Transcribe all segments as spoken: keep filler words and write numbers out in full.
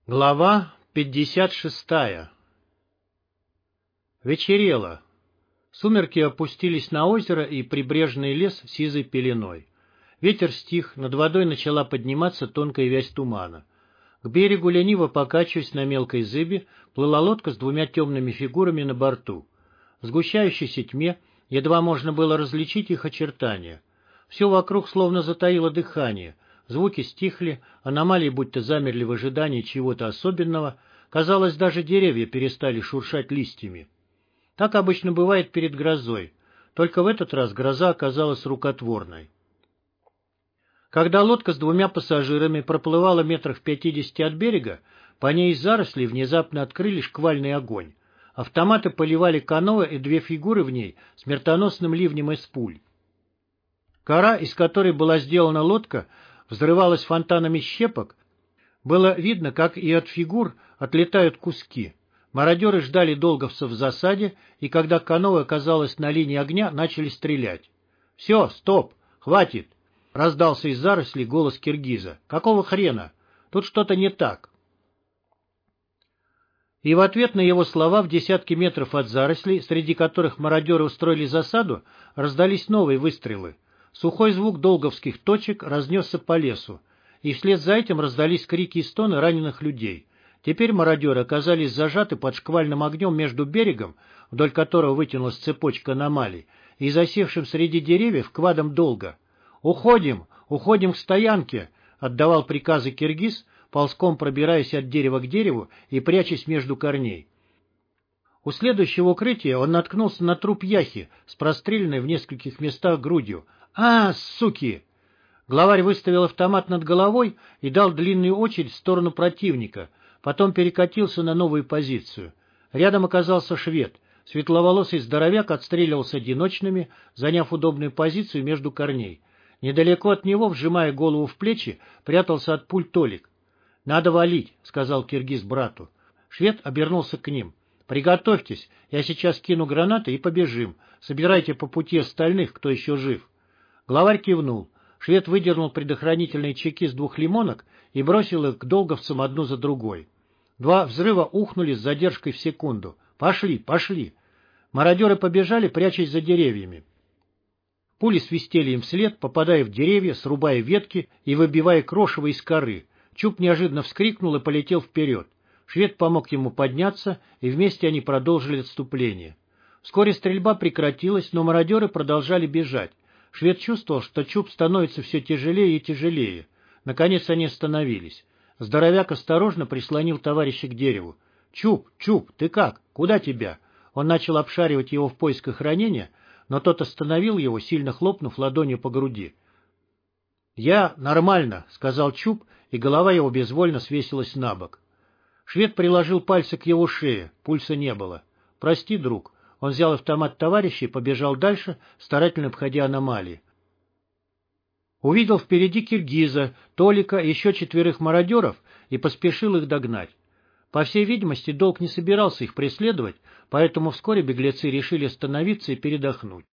Глава пятьдесят шестая. Вечерело. Сумерки опустились на озеро и прибрежный лес сизой пеленой. Ветер стих, над водой начала подниматься тонкая вязь тумана. К берегу, лениво покачиваясь на мелкой зыбе, плыла лодка с двумя темными фигурами на борту. В сгущающейся тьме едва можно было различить их очертания. Все вокруг словно затаило дыхание. Звуки стихли, аномалии будто замерли в ожидании чего-то особенного. Казалось, даже деревья перестали шуршать листьями. Так обычно бывает перед грозой. Только в этот раз гроза оказалась рукотворной. Когда лодка с двумя пассажирами проплывала метрах в пятидесяти от берега, по ней из зарослей внезапно открыли шквальный огонь. Автоматы поливали каноэ и две фигуры в ней смертоносным ливнем из пуль. Кора, из которой была сделана лодка, взрывалась фонтанами щепок. Было видно, как и от фигур отлетают куски. Мародеры ждали долговцев в засаде, и когда каноэ оказалось на линии огня, начали стрелять. — Все, стоп, хватит! — раздался из зарослей голос киргиза. — Какого хрена? Тут что-то не так. И в ответ на его слова в десятки метров от зарослей, среди которых мародеры устроили засаду, раздались новые выстрелы. Сухой звук долговских точек разнесся по лесу, и вслед за этим раздались крики и стоны раненых людей. Теперь мародеры оказались зажаты под шквальным огнем между берегом, вдоль которого вытянулась цепочка аномалий, и засевшим среди деревьев квадом долга. «Уходим! Уходим к стоянке!» — отдавал приказы киргиз, ползком пробираясь от дерева к дереву и прячась между корней. У следующего укрытия он наткнулся на труп яхи с простреленной в нескольких местах грудью. «А, суки!» Главарь выставил автомат над головой и дал длинную очередь в сторону противника, потом перекатился на новую позицию. Рядом оказался швед. Светловолосый здоровяк отстреливался одиночными, заняв удобную позицию между корней. Недалеко от него, вжимая голову в плечи, прятался от пуль Толик. «Надо валить», — сказал киргиз брату. Швед обернулся к ним. «Приготовьтесь, я сейчас кину гранаты и побежим. Собирайте по пути остальных, кто еще жив». Главарь кивнул. Швед выдернул предохранительные чеки с двух лимонок и бросил их к долговцам одну за другой. Два взрыва ухнули с задержкой в секунду. «Пошли, пошли!» Мародеры побежали, прячась за деревьями. Пули свистели им вслед, попадая в деревья, срубая ветки и выбивая крошево из коры. Чуб неожиданно вскрикнул и полетел вперед. Швед помог ему подняться, и вместе они продолжили отступление. Вскоре стрельба прекратилась, но мародеры продолжали бежать. Швед чувствовал, что Чуб становится все тяжелее и тяжелее. Наконец они остановились. Здоровяк осторожно прислонил товарища к дереву. — Чуб, Чуб, ты как? Куда тебя? Он начал обшаривать его в поисках ранения, но тот остановил его, сильно хлопнув ладонью по груди. — Я нормально, — сказал Чуб, и голова его безвольно свесилась на бок. Швед приложил пальцы к его шее, пульса не было. — Прости, друг. Он взял автомат товарища и побежал дальше, старательно обходя аномалии. Увидел впереди киргиза, Толика и еще четверых мародеров и поспешил их догнать. По всей видимости, Долг не собирался их преследовать, поэтому вскоре беглецы решили остановиться и передохнуть.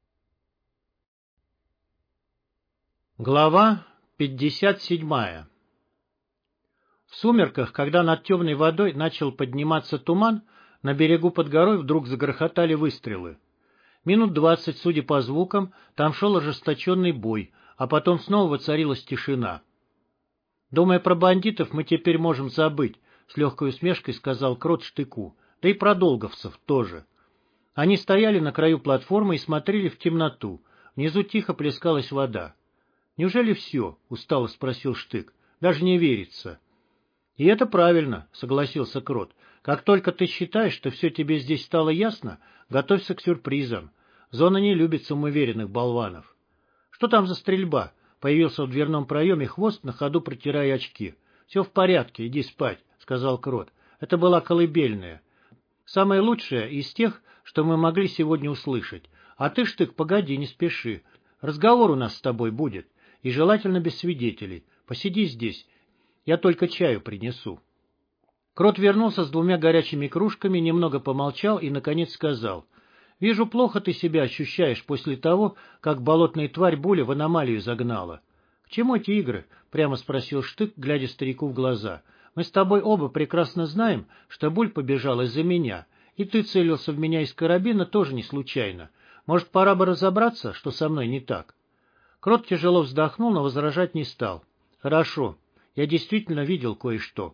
Глава пятьдесят седьмая. В сумерках, когда над темной водой начал подниматься туман, на берегу под горой вдруг загрохотали выстрелы. Минут двадцать, судя по звукам, там шел ожесточенный бой, а потом снова воцарилась тишина. «Думая про бандитов, мы теперь можем забыть», — с легкой усмешкой сказал Крот Штыку, — «да и про долговцев тоже». Они стояли на краю платформы и смотрели в темноту. Внизу тихо плескалась вода. «Неужели все?» — устало спросил Штык. «Даже не верится». «И это правильно», — согласился Крот. «Как только ты считаешь, что все тебе здесь стало ясно, готовься к сюрпризам. Зона не любит самоуверенных болванов». «Что там за стрельба?» — появился в дверном проеме Хвост, на ходу протирая очки. «Все в порядке, иди спать», — сказал Крот. «Это была колыбельная. Самая лучшая из тех, что мы могли сегодня услышать. А ты, Штык, погоди, не спеши. Разговор у нас с тобой будет, и желательно без свидетелей. Посиди здесь, я только чаю принесу». Крот вернулся с двумя горячими кружками, немного помолчал и, наконец, сказал: «Вижу, плохо ты себя ощущаешь после того, как болотная тварь Буля в аномалию загнала». — К чему эти игры? — прямо спросил Штык, глядя старику в глаза. Мы с тобой оба прекрасно знаем, что Буль побежал из-за меня, и ты целился в меня из карабина тоже не случайно. Может, пора бы разобраться, что со мной не так?» Крот тяжело вздохнул, но возражать не стал. «Хорошо, я действительно видел кое-что.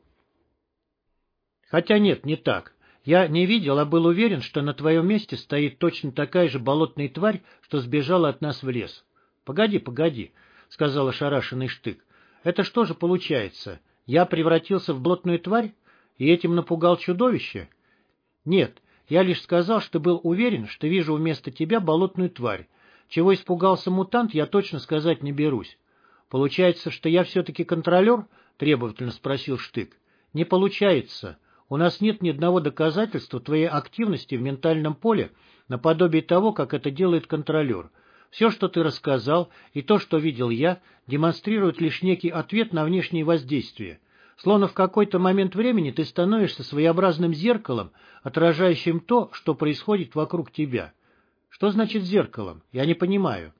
Хотя нет, не так. Я не видел, а был уверен, что на твоем месте стоит точно такая же болотная тварь, что сбежала от нас в лес». «Погоди, погоди», — сказал ошарашенный Штык. «Это что же получается? Я превратился в болотную тварь и этим напугал чудовище?» «Нет, я лишь сказал, что был уверен, что вижу вместо тебя болотную тварь. Чего испугался мутант, я точно сказать не берусь». «Получается, что я все-таки контролер?» — требовательно спросил Штык. «Не получается. У нас нет ни одного доказательства твоей активности в ментальном поле наподобие того, как это делает контролер. Все, что ты рассказал, и то, что видел я, демонстрирует лишь некий ответ на внешние воздействия. Словно в какой-то момент времени ты становишься своеобразным зеркалом, отражающим то, что происходит вокруг тебя». «Что значит зеркалом? Я не понимаю».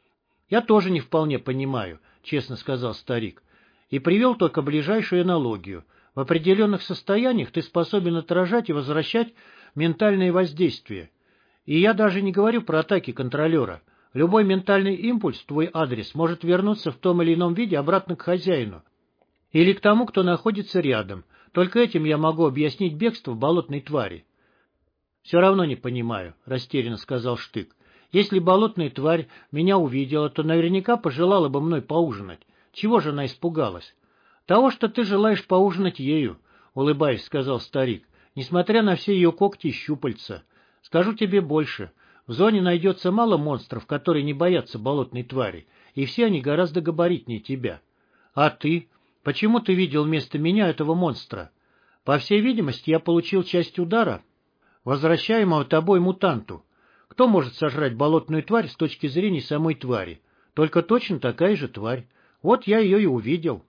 «Я тоже не вполне понимаю», — честно сказал старик, и привел только ближайшую аналогию. В определенных состояниях ты способен отражать и возвращать ментальные воздействия. И я даже не говорю про атаки контролера. Любой ментальный импульс в твой адрес может вернуться в том или ином виде обратно к хозяину или к тому, кто находится рядом. Только этим я могу объяснить бегство болотной твари». «Все равно не понимаю», — растерянно сказал Штык. «Если болотная тварь меня увидела, то наверняка пожелала бы мной поужинать. Чего же она испугалась?» «Того, что ты желаешь поужинать ею», — улыбаясь, сказал старик, «несмотря на все ее когти и щупальца. Скажу тебе больше. В зоне найдется мало монстров, которые не боятся болотной твари, и все они гораздо габаритнее тебя. А ты? Почему ты видел вместо меня этого монстра? По всей видимости, я получил часть удара, возвращаемого тобой мутанту. Кто может сожрать болотную тварь с точки зрения самой твари? Только точно такая же тварь. Вот я ее и увидел».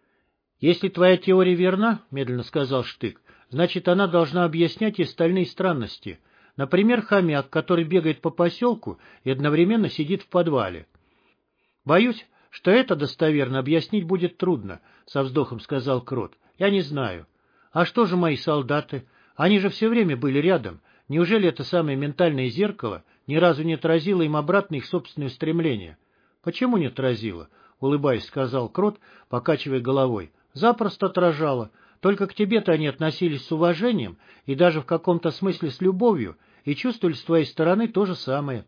«Если твоя теория верна, — медленно сказал Штык, — значит, она должна объяснять и остальные странности. Например, хомяк, который бегает по поселку и одновременно сидит в подвале». «Боюсь, что это достоверно объяснить будет трудно, — со вздохом сказал Крот. — Я не знаю. А что же мои солдаты? Они же все время были рядом. Неужели это самое ментальное зеркало ни разу не отразило им обратно их собственные устремления?» «Почему не отразило? — улыбаясь, сказал Крот, покачивая головой. — Запросто отражало. Только к тебе-то они относились с уважением и даже в каком-то смысле с любовью, и чувствовали с твоей стороны то же самое».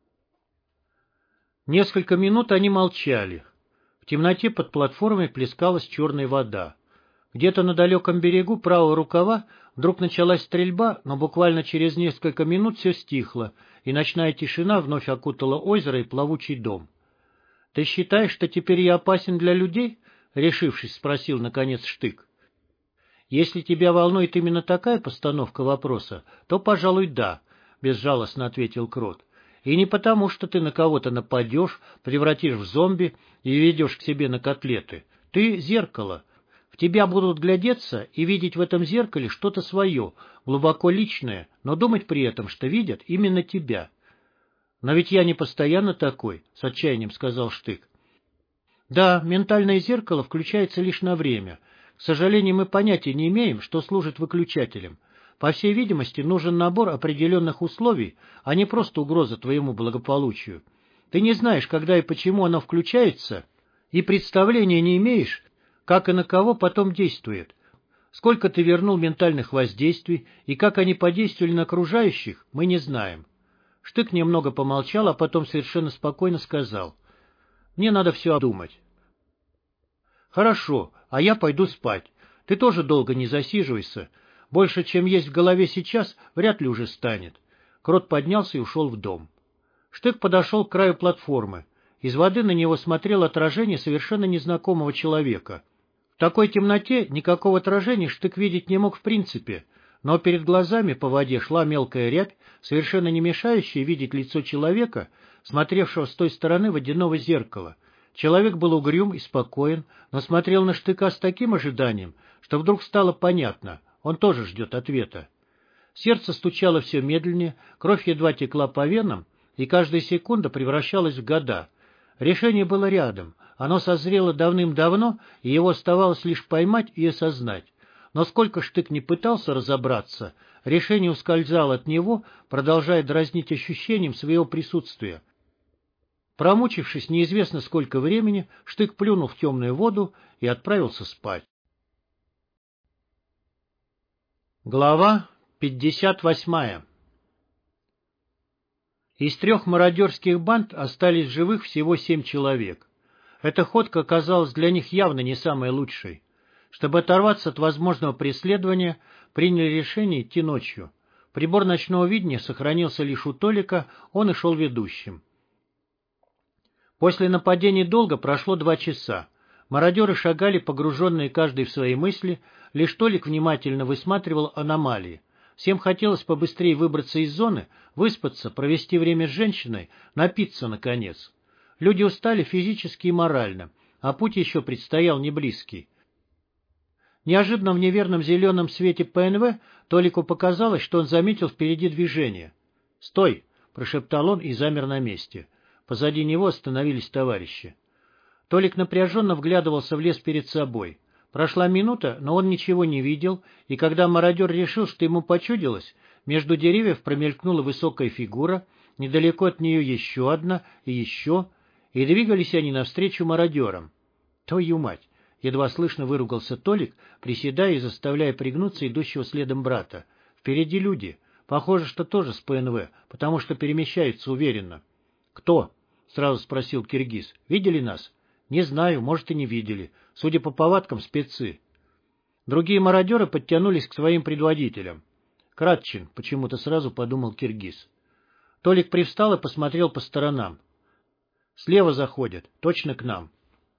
Несколько минут они молчали. В темноте под платформой плескалась черная вода. Где-то на далеком берегу правого рукава вдруг началась стрельба, но буквально через несколько минут все стихло, и ночная тишина вновь окутала озеро и плавучий дом. «Ты считаешь, что теперь я опасен для людей?» — решившись, спросил наконец Штык. «Если тебя волнует именно такая постановка вопроса, то, пожалуй, да», — безжалостно ответил Крот. «И не потому, что ты на кого-то нападешь, превратишь в зомби и ведешь к себе на котлеты. Ты — зеркало. В тебя будут глядеться и видеть в этом зеркале что-то свое, глубоко личное, но думать при этом, что видят именно тебя». «Но ведь я не постоянно такой», — с отчаянием сказал Штык. «Да, ментальное зеркало включается лишь на время. К сожалению, мы понятия не имеем, что служит выключателем. По всей видимости, нужен набор определенных условий, а не просто угроза твоему благополучию. Ты не знаешь, когда и почему оно включается, и представления не имеешь, как и на кого потом действует. Сколько ты вернул ментальных воздействий и как они подействовали на окружающих, мы не знаем». Штык немного помолчал, а потом совершенно спокойно сказал: «Мне надо все обдумать». «Хорошо, а я пойду спать. Ты тоже долго не засиживайся. Больше, чем есть в голове сейчас, вряд ли уже станет». Крот поднялся и ушел в дом. Штык подошел к краю платформы. Из воды на него смотрело отражение совершенно незнакомого человека. В такой темноте никакого отражения Штык видеть не мог в принципе, но перед глазами по воде шла мелкая рябь, совершенно не мешающая видеть лицо человека, смотревшего с той стороны водяного зеркала. Человек был угрюм и спокоен, но смотрел на Штыка с таким ожиданием, что вдруг стало понятно — он тоже ждет ответа. Сердце стучало все медленнее, кровь едва текла по венам, и каждая секунда превращалась в года. Решение было рядом, Оно созрело давным-давно, и его оставалось лишь поймать и осознать. Но сколько Штык не пытался разобраться, решение ускользало от него, продолжая дразнить ощущением своего присутствия. Промучившись неизвестно сколько времени, Штык плюнул в темную воду и отправился спать. Глава пятьдесят восьмая. Из трех мародерских банд остались живых всего семь человек. Эта ходка оказалась для них явно не самой лучшей. Чтобы оторваться от возможного преследования, приняли решение идти ночью. Прибор ночного видения сохранился лишь у Толика, он и шел ведущим. После нападения долго прошло два часа. Мародеры шагали, погруженные каждый в свои мысли, лишь Толик внимательно высматривал аномалии. Всем хотелось побыстрее выбраться из зоны, выспаться, провести время с женщиной, напиться, наконец. Люди устали физически и морально, а путь еще предстоял неблизкий. Неожиданно в неверном зеленом свете ПНВ Толику показалось, что он заметил впереди движение. «Стой!» — прошептал он и замер на месте. Позади него остановились товарищи. Толик напряженно вглядывался в лес перед собой. Прошла минута, но он ничего не видел, и когда мародер решил, что ему почудилось, между деревьев промелькнула высокая фигура, недалеко от нее еще одна и еще, и двигались они навстречу мародерам. «Твою мать!» — едва слышно выругался Толик, приседая и заставляя пригнуться идущего следом брата. «Впереди люди. Похоже, что тоже с ПНВ, потому что перемещаются уверенно». «Кто?» — сразу спросил киргиз. «Видели нас?» «Не знаю, может, и не видели. Судя по повадкам, спецы». Другие мародеры подтянулись к своим предводителям. «Кратчин», — почему-то сразу подумал киргиз. Толик привстал и посмотрел по сторонам. «Слева заходят, точно к нам».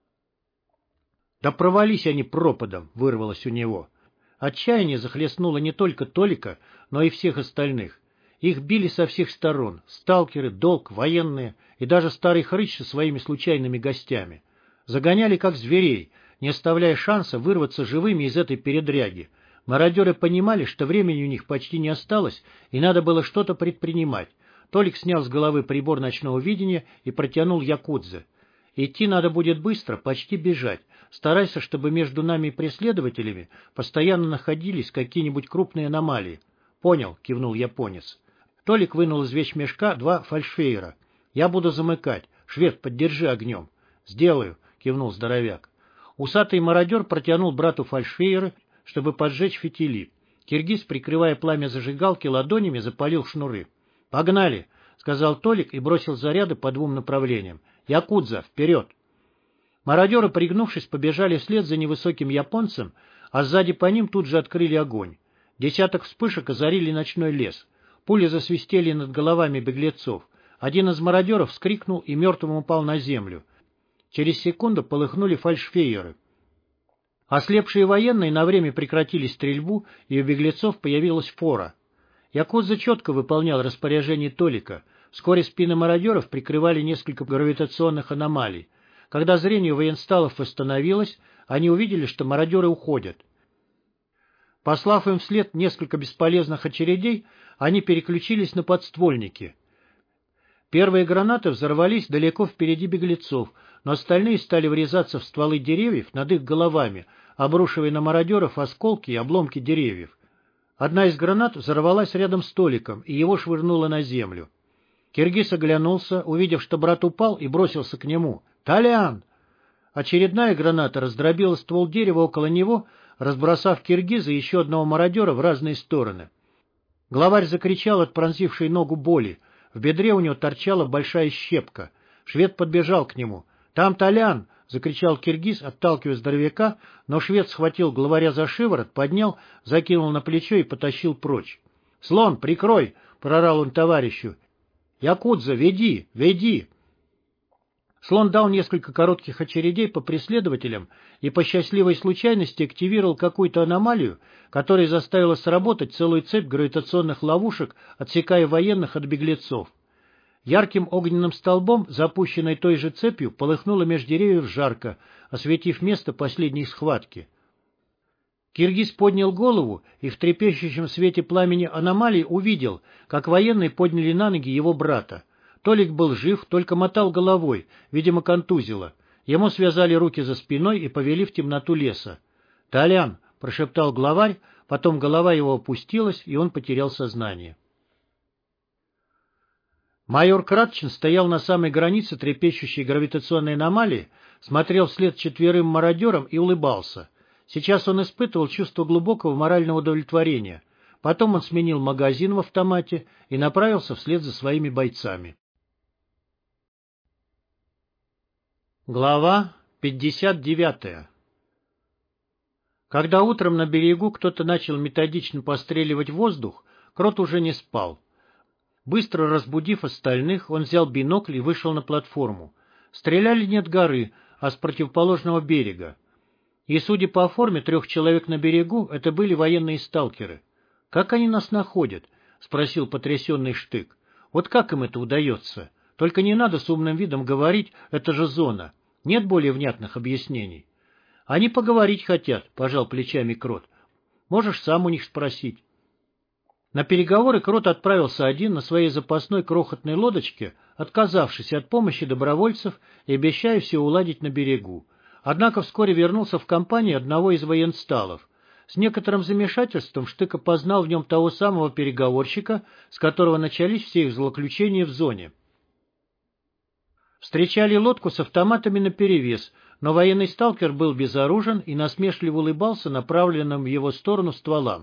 «Да провались они пропадом», — вырвалось у него. Отчаяние захлестнуло не только Толика, но и всех остальных. Их били со всех сторон — сталкеры, долг, военные и даже старый хрыч со своими случайными гостями. Загоняли как зверей, не оставляя шанса вырваться живыми из этой передряги. Мародеры понимали, что времени у них почти не осталось, и надо было что-то предпринимать. Толик снял с головы прибор ночного видения и протянул якудзе. «Идти надо будет быстро, почти бежать. Старайся, чтобы между нами и преследователями постоянно находились какие-нибудь крупные аномалии». «Понял», — кивнул японец. Толик вынул из вещмешка два фальшфейера. «Я буду замыкать. Швед, поддержи огнем». «Сделаю», — кивнул здоровяк. Усатый мародер протянул брату фальшфейеры, чтобы поджечь фитили. Киргиз, прикрывая пламя зажигалки ладонями, запалил шнуры. «Погнали», — сказал Толик и бросил заряды по двум направлениям. «Якудза, вперед!» Мародеры, пригнувшись, побежали вслед за невысоким японцем, а сзади по ним тут же открыли огонь. Десяток вспышек озарили ночной лес. Пули засвистели над головами беглецов. Один из мародеров вскрикнул и мертвым упал на землю. Через секунду полыхнули фальшфейеры. Ослепшие военные на время прекратили стрельбу, и у беглецов появилась фора. Якудза четко выполнял распоряжение Толика. Вскоре спины мародеров прикрывали несколько гравитационных аномалий. Когда зрение военсталов восстановилось, они увидели, что мародеры уходят. Послав им вслед несколько бесполезных очередей, они переключились на подствольники. Первые гранаты взорвались далеко впереди беглецов, но остальные стали врезаться в стволы деревьев над их головами, обрушивая на мародеров осколки и обломки деревьев. Одна из гранат взорвалась рядом с Толиком, и его швырнуло на землю. Киргиз оглянулся, увидев, что брат упал, и бросился к нему. «Толян!» Очередная граната раздробила ствол дерева около него, разбросав киргиза и еще одного мародера в разные стороны. Главарь закричал от пронзившей ногу боли. В бедре у него торчала большая щепка. Швед подбежал к нему. «Там Толян!» — закричал киргиз, отталкивая здоровяка, но швед схватил главаря за шиворот, поднял, закинул на плечо и потащил прочь. «Слон, прикрой!» — прорал он товарищу. «Якудза, веди, веди!» Слон дал несколько коротких очередей по преследователям и по счастливой случайности активировал какую-то аномалию, которая заставила сработать целую цепь гравитационных ловушек, отсекая военных от беглецов. Ярким огненным столбом, запущенной той же цепью, полыхнуло меж деревьев жарко, осветив место последней схватки. Киргиз поднял голову и в трепещущем свете пламени аномалии увидел, как военные подняли на ноги его брата. Толик был жив, только мотал головой, видимо, контузило. Ему связали руки за спиной и повели в темноту леса. «Толян!» — прошептал главарь, потом голова его опустилась, и он потерял сознание. Майор Кратчин стоял на самой границе трепещущей гравитационной аномалии, смотрел вслед четверым мародерам и улыбался. Сейчас он испытывал чувство глубокого морального удовлетворения. Потом он сменил магазин в автомате и направился вслед за своими бойцами. Глава пятьдесят девятая. Когда утром на берегу кто-то начал методично постреливать в воздух, Крот уже не спал. Быстро разбудив остальных, он взял бинокль и вышел на платформу. Стреляли не от горы, а с противоположного берега. И, судя по форме трех человек на берегу, это были военные сталкеры. «Как они нас находят?» — спросил потрясенный Штык. «Вот как им это удается? Только не надо с умным видом говорить, это же зона. Нет более внятных объяснений». «Они поговорить хотят», — пожал плечами Крот. «Можешь сам у них спросить». На переговоры Крот отправился один на своей запасной крохотной лодочке, отказавшись от помощи добровольцев и обещая все уладить на берегу. Однако вскоре вернулся в компании одного из военсталов. С некоторым замешательством Штык опознал в нем того самого переговорщика, с которого начались все их злоключения в зоне. Встречали лодку с автоматами наперевес, но военный сталкер был безоружен и насмешливо улыбался направленным в его сторону стволам.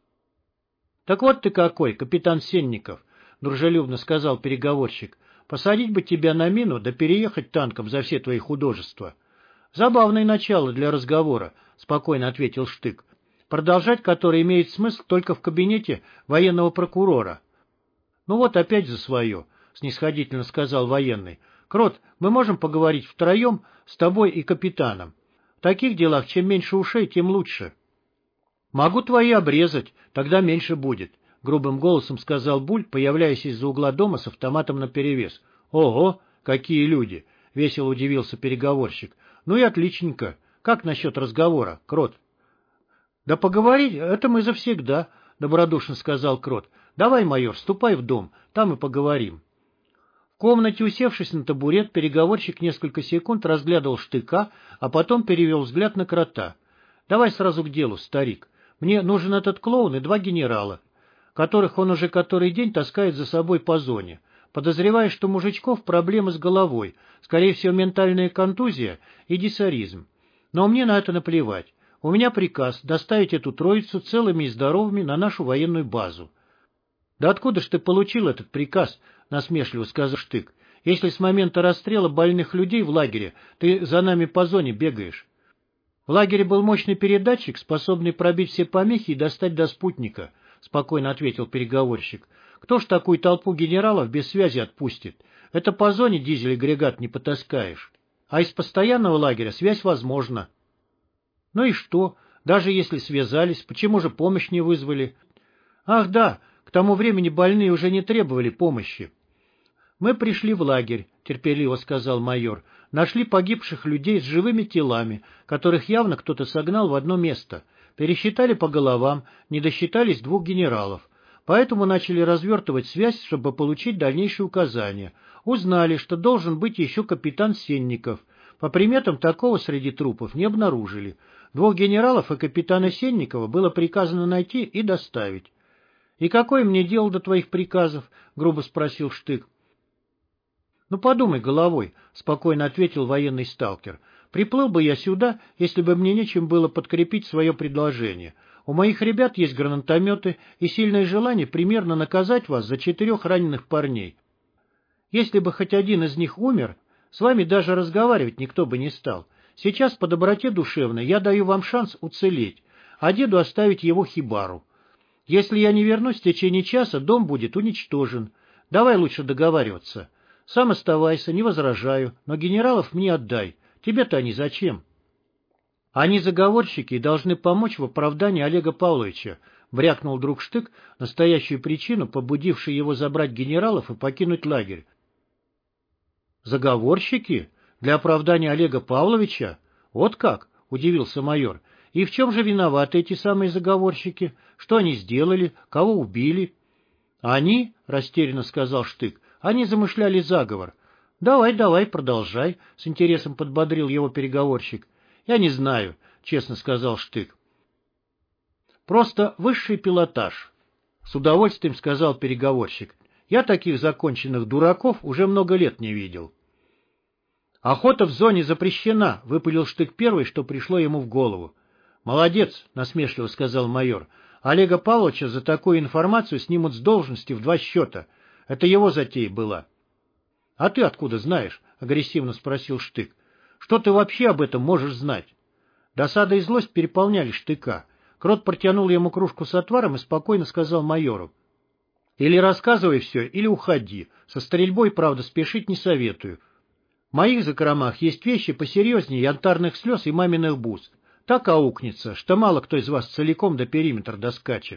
«Так вот ты какой, капитан Сенников», — дружелюбно сказал переговорщик. «Посадить бы тебя на мину, да переехать танком за все твои художества». «Забавное начало для разговора», — спокойно ответил Штык, продолжать который имеет смысл только в кабинете военного прокурора. «Ну вот опять за свое», — снисходительно сказал военный. «Крот, мы можем поговорить втроем с тобой и капитаном. В таких делах чем меньше ушей, тем лучше». «Могу твои обрезать, тогда меньше будет», — грубым голосом сказал Буль, появляясь из-за угла дома с автоматом наперевес. «Ого, какие люди!» — весело удивился переговорщик. «Ну и отличненько. Как насчет разговора, Крот?» «Да поговорить, это мы завсегда», — добродушно сказал Крот. «Давай, майор, ступай в дом, там и поговорим». В комнате, усевшись на табурет, переговорщик несколько секунд разглядывал Штыка, а потом перевел взгляд на Крота. «Давай сразу к делу, старик. Мне нужен этот клоун и два генерала, которых он уже который день таскает за собой по зоне. Подозреваю, что мужичков проблемы с головой, скорее всего, ментальная контузия и диссоризм. Но мне на это наплевать. У меня приказ доставить эту троицу целыми и здоровыми на нашу военную базу». «Да откуда ж ты получил этот приказ?» — насмешливо сказал Штык. «Если с момента расстрела больных людей в лагере ты за нами по зоне бегаешь». «В лагере был мощный передатчик, способный пробить все помехи и достать до спутника», — спокойно ответил переговорщик. «Кто ж такую толпу генералов без связи отпустит? Это по зоне дизель-агрегат не потаскаешь. А из постоянного лагеря связь возможна». «Ну и что? Даже если связались, почему же помощь не вызвали?» «Ах да, к тому времени больные уже не требовали помощи». «Мы пришли в лагерь», — терпеливо сказал майор. «Нашли погибших людей с живыми телами, которых явно кто-то согнал в одно место. Пересчитали по головам, не досчитались двух генералов. Поэтому начали развертывать связь, чтобы получить дальнейшие указания. Узнали, что должен быть еще капитан Сенников. По приметам такого среди трупов не обнаружили. Двух генералов и капитана Сенникова было приказано найти и доставить». «И какое мне дело до твоих приказов?» — грубо спросил Штык. «Ну, подумай головой», — спокойно ответил военный сталкер. «Приплыл бы я сюда, если бы мне нечем было подкрепить свое предложение. У моих ребят есть гранатометы и сильное желание примерно наказать вас за четырех раненых парней. Если бы хоть один из них умер, с вами даже разговаривать никто бы не стал. Сейчас по доброте душевной я даю вам шанс уцелеть, а деду оставить его хибару. Если я не вернусь в течение часа, дом будет уничтожен. Давай лучше договариваться. Сам оставайся, не возражаю, но генералов мне отдай. Тебе-то они зачем?» «Они заговорщики и должны помочь в оправдании Олега Павловича», — брякнул друг Штык, настоящую причину, побудившую его забрать генералов и покинуть лагерь. «Заговорщики? Для оправдания Олега Павловича? Вот как?» — удивился майор. «И в чем же виноваты эти самые заговорщики? Что они сделали? Кого убили?» «Они?» — растерянно сказал Штык. «Они замышляли заговор». «Давай, давай, продолжай», — с интересом подбодрил его переговорщик. «Я не знаю», — честно сказал Штык. «Просто высший пилотаж», — с удовольствием сказал переговорщик. «Я таких законченных дураков уже много лет не видел». «Охота в зоне запрещена», — выпалил Штык первый, что пришло ему в голову. «Молодец», — насмешливо сказал майор. «Олега Павловича за такую информацию снимут с должности в два счета. Это его затея была». «А ты откуда знаешь?» — агрессивно спросил Штык. «Что ты вообще об этом можешь знать?» Досада и злость переполняли Штыка. Крот протянул ему кружку с отваром и спокойно сказал майору: «Или рассказывай все, или уходи. Со стрельбой, правда, спешить не советую. В моих закромах есть вещи посерьезнее янтарных слез и маминых бус. Так аукнется, что мало кто из вас целиком до периметра доскачет».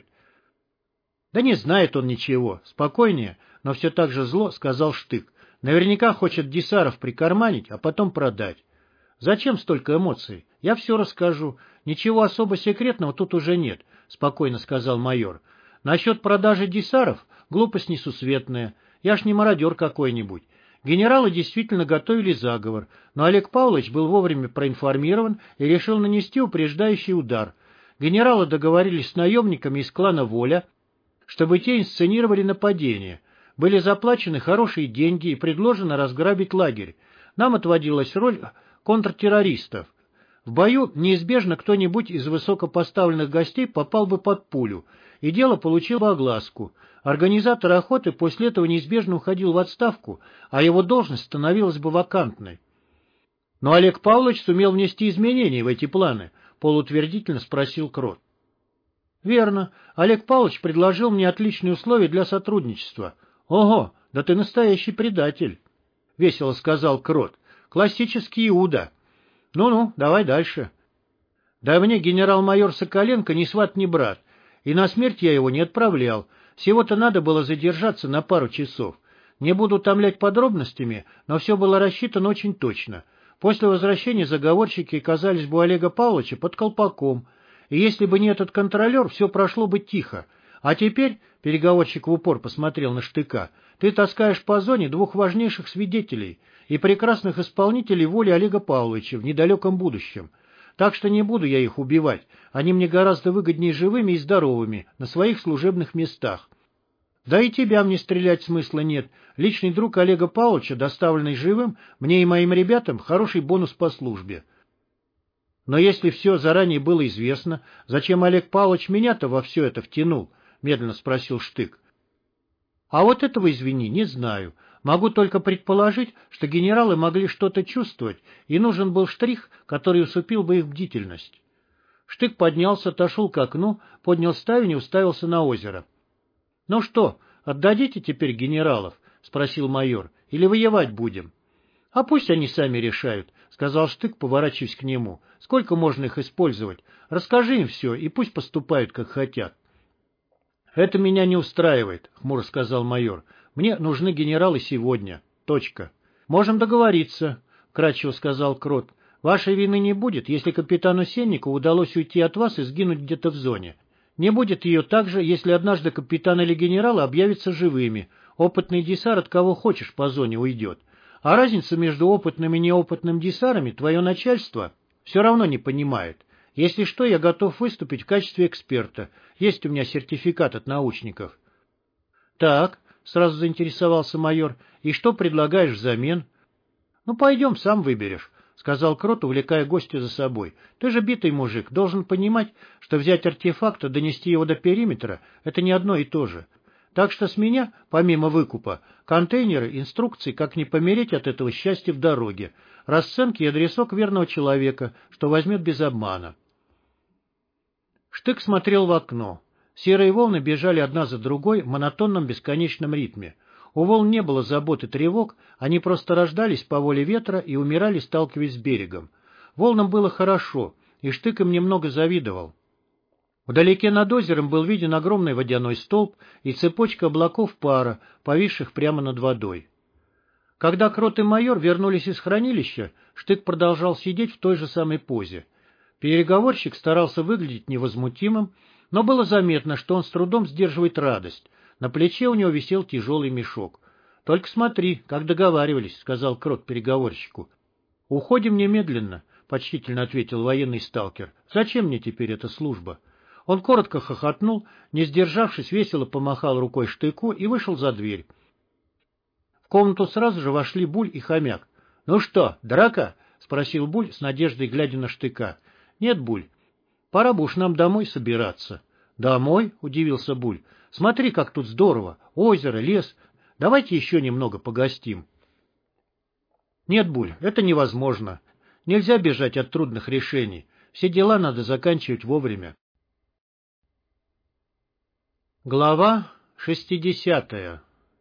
«Да не знает он ничего», — спокойнее, но все так же зло сказал Штык. «Наверняка хочет десаров прикарманить, а потом продать. Зачем столько эмоций? Я все расскажу. Ничего особо секретного тут уже нет», — спокойно сказал майор. «Насчет продажи десаров глупость несусветная. Я ж не мародер какой-нибудь. Генералы действительно готовили заговор, но Олег Павлович был вовремя проинформирован и решил нанести упреждающий удар. Генералы договорились с наемниками из клана «Воля», чтобы те инсценировали нападение. Были заплачены хорошие деньги и предложено разграбить лагерь. Нам отводилась роль контртеррористов. В бою неизбежно кто-нибудь из высокопоставленных гостей попал бы под пулю, и дело получило бы огласку. Организатор охоты после этого неизбежно уходил в отставку, а его должность становилась бы вакантной. Но Олег Павлович сумел внести изменения в эти планы, полутвердительно спросил Крот. «Верно. Олег Павлович предложил мне отличные условия для сотрудничества». «Ого, да ты настоящий предатель», — весело сказал Крот. «Классический Иуда. Ну-ну, давай дальше». «Да мне генерал-майор Соколенко ни сват, ни брат, и на смерть я его не отправлял. Всего-то надо было задержаться на пару часов. Не буду утомлять подробностями, но все было рассчитано очень точно. После возвращения заговорщики оказались бы у Олега Павловича под колпаком, и если бы не этот контролер, все прошло бы тихо. А теперь, — переговорщик в упор посмотрел на Штыка, — ты таскаешь по зоне двух важнейших свидетелей и прекрасных исполнителей воли Олега Павловича в недалеком будущем. Так что не буду я их убивать, они мне гораздо выгоднее живыми и здоровыми, на своих служебных местах. Да и тебя мне стрелять смысла нет. Личный друг Олега Павловича, доставленный живым, мне и моим ребятам хороший бонус по службе. Но если все заранее было известно, зачем Олег Павлович меня-то во все это втянул? — медленно спросил Штык. — А вот этого, извини, не знаю. Могу только предположить, что генералы могли что-то чувствовать, и нужен был штрих, который усыпил бы их бдительность. Штык поднялся, отошел к окну, поднял ставень и уставился на озеро. — Ну что, отдадите теперь генералов? — спросил майор. — Или воевать будем? — А пусть они сами решают, — сказал Штык, поворачиваясь к нему. — Сколько можно их использовать? Расскажи им все, и пусть поступают, как хотят. — Это меня не устраивает, — хмуро сказал майор. — Мне нужны генералы сегодня. Точка. — Можем договориться, — кратчево сказал Крот. — Вашей вины не будет, если капитану Сеннику удалось уйти от вас и сгинуть где-то в зоне. Не будет ее также, если однажды капитан или генерал объявятся живыми. Опытный десар от кого хочешь по зоне уйдет. А разница между опытным и неопытным десарами твое начальство все равно не понимает. Если что, я готов выступить в качестве эксперта. Есть у меня сертификат от научников. — Так, — сразу заинтересовался майор, — и что предлагаешь взамен? — Ну, пойдем, сам выберешь, — сказал Крот, увлекая гостя за собой. — Ты же битый мужик, должен понимать, что взять артефакт и донести его до периметра — это не одно и то же. Так что с меня, помимо выкупа, контейнеры, инструкции, как не помереть от этого счастья в дороге, расценки и адресок верного человека, что возьмет без обмана. Штык смотрел в окно. Серые волны бежали одна за другой в монотонном бесконечном ритме. У волн не было забот и тревог, они просто рождались по воле ветра и умирали, сталкиваясь с берегом. Волнам было хорошо, и Штык им немного завидовал. Вдалеке над озером был виден огромный водяной столб и цепочка облаков пара, повисших прямо над водой. Когда Крот и майор вернулись из хранилища, Штык продолжал сидеть в той же самой позе. Переговорщик старался выглядеть невозмутимым, но было заметно, что он с трудом сдерживает радость. На плече у него висел тяжелый мешок. Только смотри, как договаривались, — сказал Крот переговорщику. — Уходим немедленно, — почтительно ответил военный сталкер. — Зачем мне теперь эта служба? Он коротко хохотнул, не сдержавшись, весело помахал рукой Штыку и вышел за дверь. В комнату сразу же вошли Буль и Хомяк. — Ну что, драка? — спросил Буль с надеждой, глядя на Штыка. — Нет, Буль, пора бы уж нам домой собираться. — Домой? — удивился Буль. — Смотри, как тут здорово. Озеро, лес. Давайте еще немного погостим. — Нет, Буль, это невозможно. Нельзя бежать от трудных решений. Все дела надо заканчивать вовремя. Глава шестидесятая.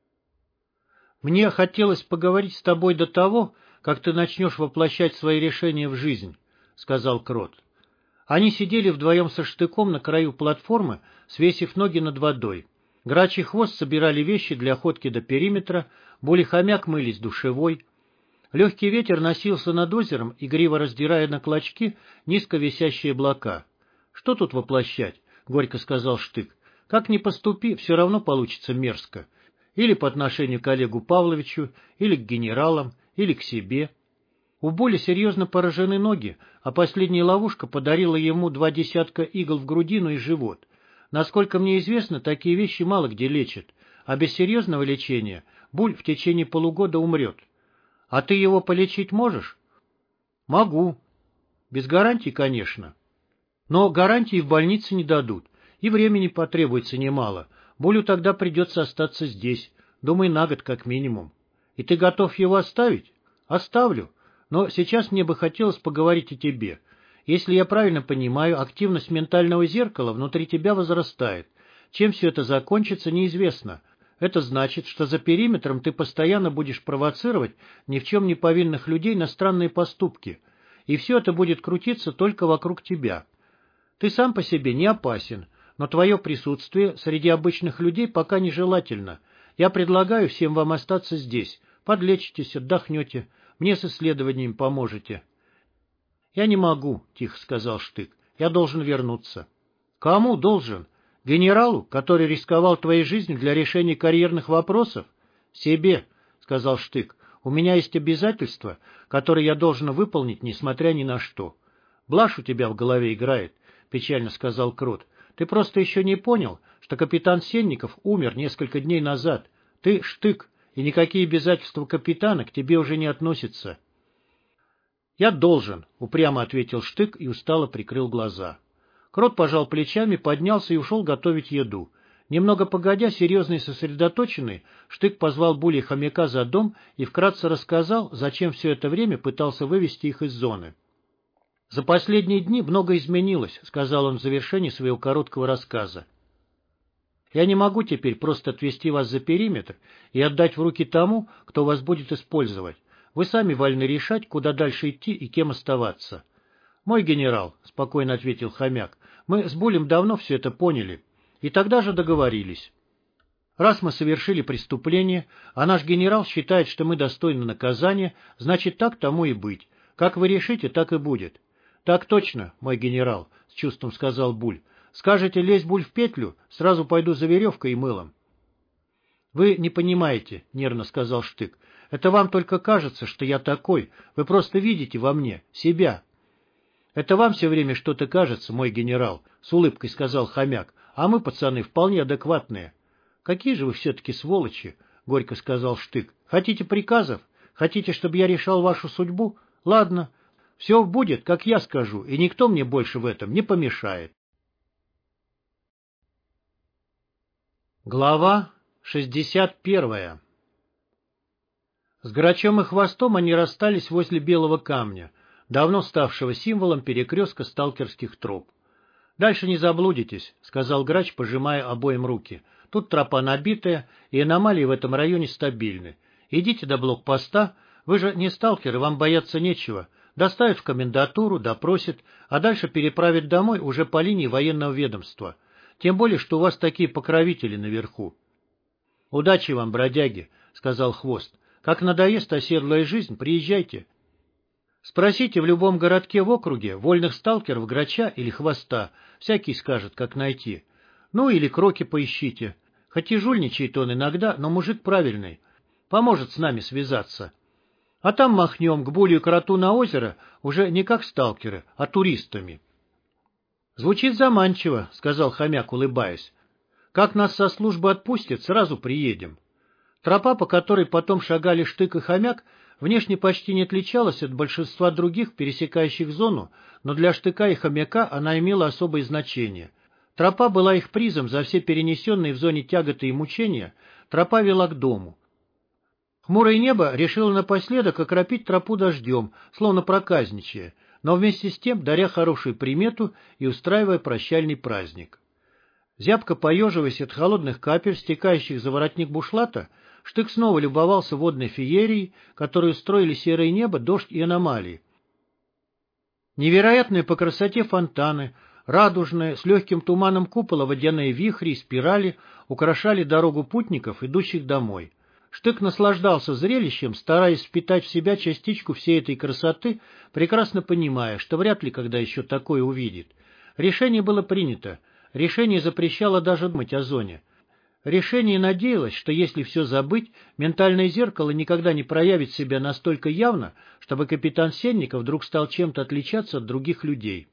Мне хотелось поговорить с тобой до того, как ты начнешь воплощать свои решения в жизнь, — сказал Крот. Они сидели вдвоем со Штыком на краю платформы, свесив ноги над водой. Грач и Хвост собирали вещи для ходки до периметра, Буль и Хомяк мылись душевой. Легкий ветер носился над озером, игриво раздирая на клочки низко висящие облака. — Что тут воплощать? — горько сказал Штык. — Как ни поступи, все равно получится мерзко. Или по отношению к Олегу Павловичу, или к генералам, или к себе. У Буля серьезно поражены ноги, а последняя ловушка подарила ему два десятка игл в грудину и живот. Насколько мне известно, такие вещи мало где лечат, а без серьезного лечения Буль в течение полугода умрет. А ты его полечить можешь? Могу. Без гарантий, конечно. Но гарантии в больнице не дадут, и времени потребуется немало. Булю тогда придется остаться здесь, думай, на год как минимум. И ты готов его оставить? Оставлю. Но сейчас мне бы хотелось поговорить о тебе. Если я правильно понимаю, активность ментального зеркала внутри тебя возрастает. Чем все это закончится, неизвестно. Это значит, что за периметром ты постоянно будешь провоцировать ни в чем не повинных людей на странные поступки. И все это будет крутиться только вокруг тебя. Ты сам по себе не опасен, но твое присутствие среди обычных людей пока нежелательно. Я предлагаю всем вам остаться здесь. Подлечитесь, отдохнете. Мне с исследованием поможете. — Я не могу, — тихо сказал Штык. — Я должен вернуться. — Кому должен? Генералу, который рисковал твоей жизнью для решения карьерных вопросов? — Себе, — сказал Штык. — У меня есть обязательства, которые я должен выполнить, несмотря ни на что. — Блажь у тебя в голове играет, — печально сказал Крот. — Ты просто еще не понял, что капитан Сенников умер несколько дней назад. Ты Штык, и никакие обязательства капитана к тебе уже не относятся. — Я должен, — упрямо ответил Штык и устало прикрыл глаза. Крот пожал плечами, поднялся и ушел готовить еду. Немного погодя, серьезный и сосредоточенный, Штык позвал Буля и Хомяка за дом и вкратце рассказал, зачем все это время пытался вывести их из зоны. — За последние дни много изменилось, — сказал он в завершении своего короткого рассказа. Я не могу теперь просто отвести вас за периметр и отдать в руки тому, кто вас будет использовать. Вы сами вольны решать, куда дальше идти и кем оставаться. — Мой генерал, — спокойно ответил Хомяк, — мы с Булем давно все это поняли, и тогда же договорились. Раз мы совершили преступление, а наш генерал считает, что мы достойны наказания, значит, так тому и быть. Как вы решите, так и будет. — Так точно, мой генерал, — с чувством сказал Буль. Скажете, лезь, Буль, в петлю, сразу пойду за веревкой и мылом. — Вы не понимаете, — нервно сказал Штык. — Это вам только кажется, что я такой. Вы просто видите во мне себя. — Это вам все время что-то кажется, мой генерал, — с улыбкой сказал Хомяк. — А мы, пацаны, вполне адекватные. — Какие же вы все-таки сволочи, — горько сказал Штык. — Хотите приказов? Хотите, чтобы я решал вашу судьбу? Ладно, все будет, как я скажу, и никто мне больше в этом не помешает. Глава шестьдесят первая. С Грачом и Хвостом они расстались возле Белого камня, давно ставшего символом перекрестка сталкерских троп. — Дальше не заблудитесь, — сказал Грач, пожимая обоим руки. — Тут тропа набитая, и аномалии в этом районе стабильны. Идите до блокпоста, вы же не сталкеры, вам бояться нечего. Доставят в комендатуру, допросят, а дальше переправят домой уже по линии военного ведомства. Тем более, что у вас такие покровители наверху. — Удачи вам, бродяги, — сказал Хвост. — Как надоест оседлая жизнь, приезжайте. Спросите в любом городке в округе вольных сталкеров Грача или Хвоста, всякий скажет, как найти. Ну или Кроки поищите. Хоть и жульничает он иногда, но мужик правильный. Поможет с нами связаться. А там махнем к Булью кроту на озеро уже не как сталкеры, а туристами. Звучит заманчиво, сказал хомяк, улыбаясь. Как нас со службы отпустят, сразу приедем. Тропа, по которой потом шагали Штык и хомяк, внешне почти не отличалась от большинства других, пересекающих зону, но для Штыка и хомяка она имела особое значение. Тропа была их призом за все перенесенные в зоне тяготы и мучения, тропа вела к дому. Хмурое небо решило напоследок окропить тропу дождем, словно проказничая, но вместе с тем даря хорошую примету и устраивая прощальный праздник. Зябко поеживаясь от холодных капель, стекающих за воротник бушлата, Штык снова любовался водной феерией, которую устроили серое небо, дождь и аномалии. Невероятные по красоте фонтаны, радужные, с легким туманом купола водяные вихри и спирали украшали дорогу путников, идущих домой. Штык наслаждался зрелищем, стараясь впитать в себя частичку всей этой красоты, прекрасно понимая, что вряд ли когда еще такое увидит. Решение было принято. Решение запрещало даже думать о зоне. Решение надеялось, что если все забыть, ментальное зеркало никогда не проявит себя настолько явно, чтобы капитан Сенников вдруг стал чем-то отличаться от других людей.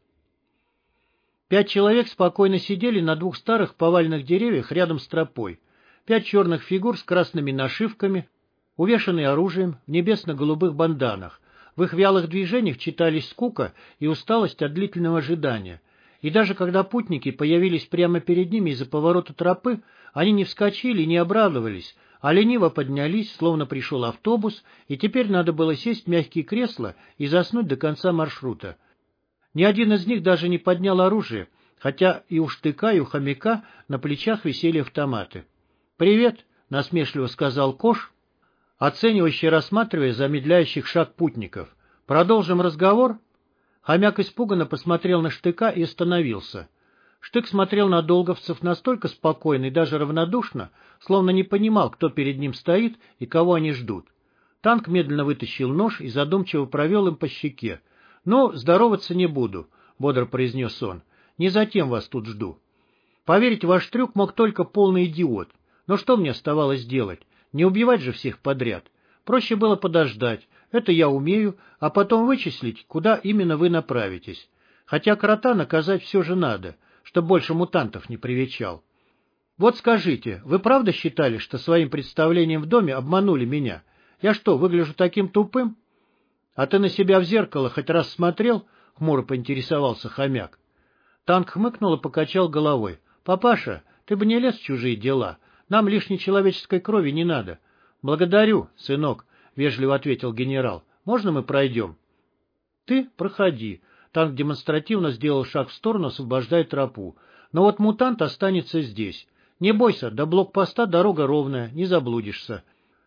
Пять человек спокойно сидели на двух старых поваленных деревьях рядом с тропой. Пять черных фигур с красными нашивками, увешанные оружием в небесно-голубых банданах. В их вялых движениях читались скука и усталость от длительного ожидания. И даже когда путники появились прямо перед ними из-за поворота тропы, они не вскочили и не обрадовались, а лениво поднялись, словно пришел автобус, и теперь надо было сесть в мягкие кресла и заснуть до конца маршрута. Ни один из них даже не поднял оружие, хотя и у Штыка, и у хомяка на плечах висели автоматы. «Привет», — насмешливо сказал Кош, оценивающе рассматривая замедляющих шаг путников. «Продолжим разговор?» Хомяк испуганно посмотрел на Штыка и остановился. Штык смотрел на долговцев настолько спокойно и даже равнодушно, словно не понимал, кто перед ним стоит и кого они ждут. Танк медленно вытащил нож и задумчиво провел им по щеке. «Ну, здороваться не буду», — бодро произнес он. «Не затем вас тут жду. Поверить в ваш трюк мог только полный идиот. Но что мне оставалось делать? Не убивать же всех подряд. Проще было подождать. Это я умею, а потом вычислить, куда именно вы направитесь. Хотя крота наказать все же надо, чтобы больше мутантов не привечал. Вот скажите, вы правда считали, что своим представлением в доме обманули меня? Я что, выгляжу таким тупым? А ты на себя в зеркало хоть раз смотрел? Хмуро поинтересовался хомяк. Танк хмыкнул и покачал головой. Папаша, ты бы не лез в чужие дела. Нам лишней человеческой крови не надо. Благодарю, сынок, вежливо ответил генерал. Можно мы пройдем? Ты проходи. Танк демонстративно сделал шаг в сторону, освобождая тропу. Но вот мутант останется здесь. Не бойся, до блокпоста дорога ровная, не заблудишься.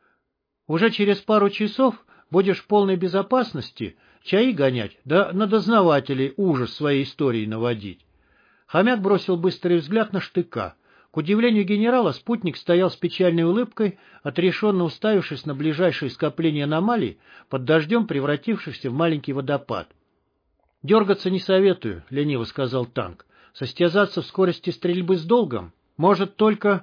Уже через пару часов будешь в полной безопасности чаи гонять, да на дознавателей ужас своей истории наводить. Хомяк бросил быстрый взгляд на Штыка. К удивлению генерала, спутник стоял с печальной улыбкой, отрешенно уставившись на ближайшее скопление аномалий, под дождем превратившихся в маленький водопад. — Дергаться не советую, — лениво сказал танк. — Состязаться в скорости стрельбы с долгом может только...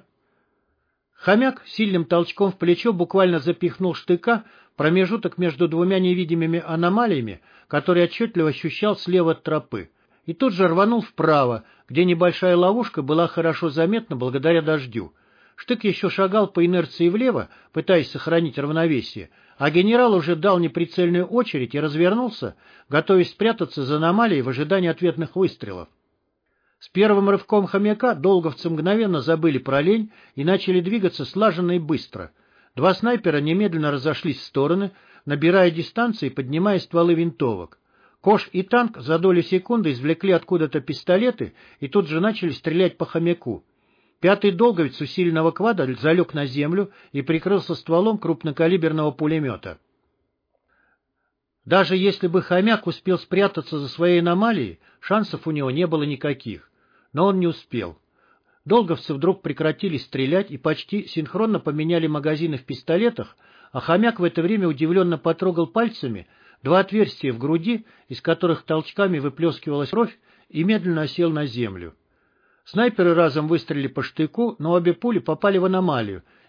Хомяк сильным толчком в плечо буквально запихнул Штыка в промежуток между двумя невидимыми аномалиями, который отчетливо ощущал слева от тропы, и тут же рванул вправо, где небольшая ловушка была хорошо заметна благодаря дождю. Штык еще шагал по инерции влево, пытаясь сохранить равновесие, а генерал уже дал неприцельную очередь и развернулся, готовясь спрятаться за аномалией в ожидании ответных выстрелов. С первым рывком хомяка долговцы мгновенно забыли про лень и начали двигаться слаженно и быстро. Два снайпера немедленно разошлись в стороны, набирая дистанции и поднимая стволы винтовок. Кош и танк за долю секунды извлекли откуда-то пистолеты и тут же начали стрелять по хомяку. Пятый долговец усиленного квада залег на землю и прикрылся стволом крупнокалиберного пулемета. Даже если бы хомяк успел спрятаться за своей аномалией, шансов у него не было никаких. Но он не успел. Долговцы вдруг прекратили стрелять и почти синхронно поменяли магазины в пистолетах, а хомяк в это время удивленно потрогал пальцами два отверстия в груди, из которых толчками выплескивалась кровь, и медленно осел на землю. Снайперы разом выстрелили по Штыку, но обе пули попали в аномалию,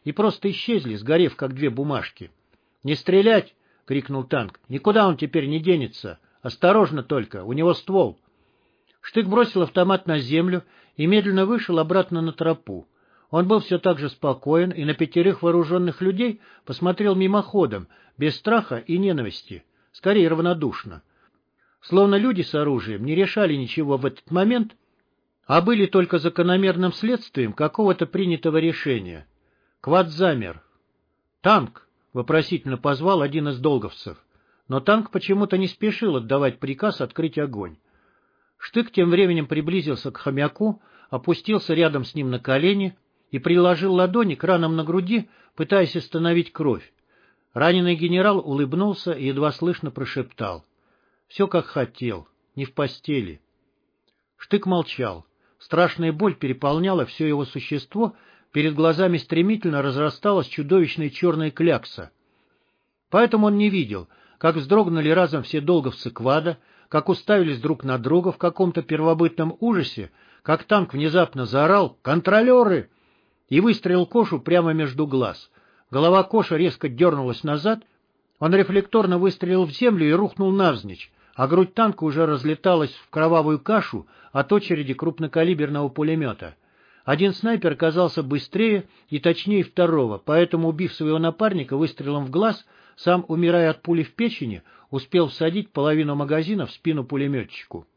и просто исчезли, сгорев как две бумажки. «Не стрелять!» — крикнул танк. «Никуда он теперь не денется. Осторожно только, у него ствол». Штык бросил автомат на землю и медленно вышел обратно на тропу. Он был все так же спокоен и на пятерых вооруженных людей посмотрел мимоходом, без страха и ненависти, скорее равнодушно. Словно люди с оружием не решали ничего в этот момент, а были только закономерным следствием какого-то принятого решения. Квад замер. «Танк!» — вопросительно позвал один из долговцев. Но танк почему-то не спешил отдавать приказ открыть огонь. Штык тем временем приблизился к хомяку, опустился рядом с ним на колени и приложил ладони к ранам на груди, пытаясь остановить кровь. Раненый генерал улыбнулся и едва слышно прошептал: «Все как хотел, не в постели». Штык молчал. Страшная боль переполняла все его существо, перед глазами стремительно разрасталась чудовищная черная клякса. Поэтому он не видел, как вздрогнули разом все долговцы квада, как уставились друг на друга в каком-то первобытном ужасе, как танк внезапно заорал «Контролеры!» и выстрелил Кошу прямо между глаз. Голова Коша резко дернулась назад, он рефлекторно выстрелил в землю и рухнул навзничь, а грудь танка уже разлеталась в кровавую кашу от очереди крупнокалиберного пулемета. Один снайпер оказался быстрее и точнее второго, поэтому, убив своего напарника выстрелом в глаз, сам, умирая от пули в печени, успел всадить половину магазина в спину пулеметчику.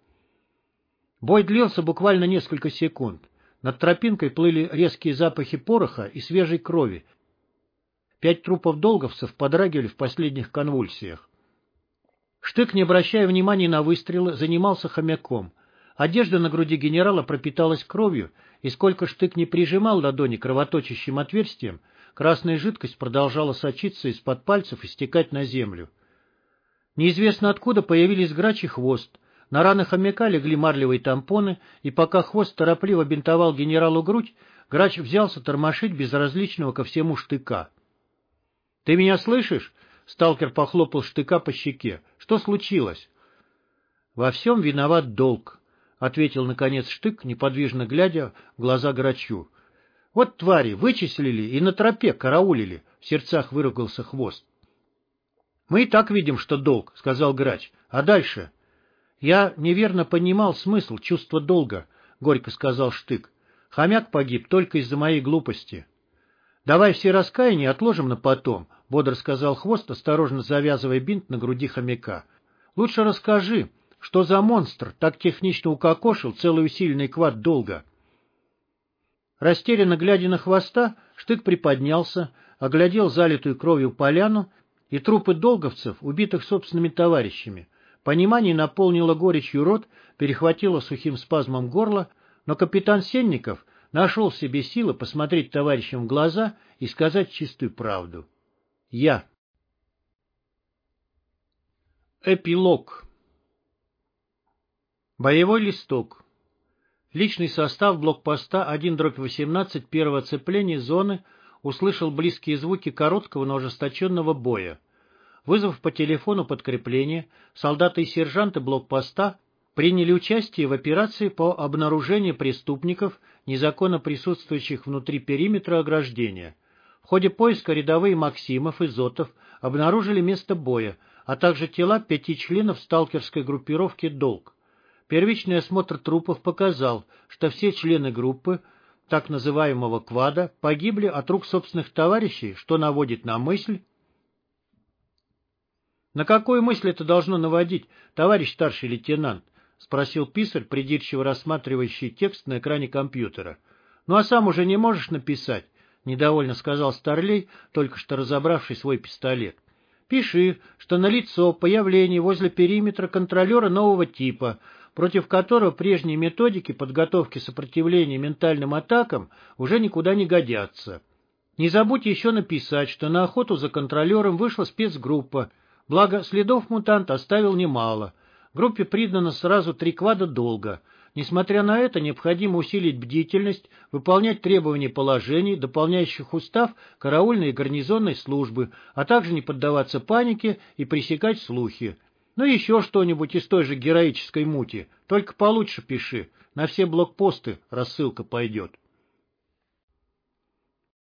Бой длился буквально несколько секунд. Над тропинкой плыли резкие запахи пороха и свежей крови. Пять трупов долговцев подрагивали в последних конвульсиях. Штык, не обращая внимания на выстрелы, занимался хомяком. Одежда на груди генерала пропиталась кровью, и сколько Штык не прижимал ладони к кровоточащим отверстиям, красная жидкость продолжала сочиться из-под пальцев и стекать на землю. Неизвестно откуда появились грач и хвост. На раны хомяка легли марлевые тампоны, и пока хвост торопливо бинтовал генералу грудь, грач взялся тормошить безразличного ко всему Штыка. — Ты меня слышишь? — сталкер похлопал Штыка по щеке. — Что случилось? — Во всем виноват долг, — ответил наконец Штык, неподвижно глядя в глаза грачу. — Вот твари, вычислили и на тропе караулили, — в сердцах выругался хвост. — Мы и так видим, что долг, — сказал грач. — А дальше? — Я неверно понимал смысл чувства долга, — горько сказал Штык. — Хомяк погиб только из-за моей глупости. — Давай все раскаяния отложим на потом, — бодро сказал хвост, осторожно завязывая бинт на груди хомяка. — Лучше расскажи, что за монстр так технично укокошил целый усиленный квад долга. Растерянно глядя на хвоста, Штык приподнялся, оглядел залитую кровью поляну и трупы долговцев, убитых собственными товарищами. Понимание наполнило горечью рот, перехватило сухим спазмом горло, но капитан Сенников нашел в себе силы посмотреть товарищам в глаза и сказать чистую правду. Я. Эпилог. Боевой листок. Личный состав блокпоста один дробь восемнадцать первого оцепления зоны услышал близкие звуки короткого, но ожесточенного боя. Вызвав по телефону подкрепление, солдаты и сержанты блокпоста приняли участие в операции по обнаружению преступников, незаконно присутствующих внутри периметра ограждения. В ходе поиска рядовые Максимов и Зотов обнаружили место боя, а также тела пяти членов сталкерской группировки «Долг». Первичный осмотр трупов показал, что все члены группы, так называемого «Квада», погибли от рук собственных товарищей, что наводит на мысль... — На какую мысль это должно наводить, товарищ старший лейтенант? — спросил писарь, придирчиво рассматривающий текст на экране компьютера. — Ну а сам уже не можешь написать? — недовольно сказал Старлей, только что разобравший свой пистолет. — Пиши, что налицо появление возле периметра контролера нового типа, против которого прежние методики подготовки сопротивления ментальным атакам уже никуда не годятся. Не забудь еще написать, что на охоту за контролером вышла спецгруппа, благо следов мутант оставил немало. Группе придано сразу три квада долга. Несмотря на это, необходимо усилить бдительность, выполнять требования положений, дополняющих устав караульной и гарнизонной службы, а также не поддаваться панике и пресекать слухи. Ну и еще что-нибудь из той же героической мути, только получше пиши, на все блокпосты рассылка пойдет.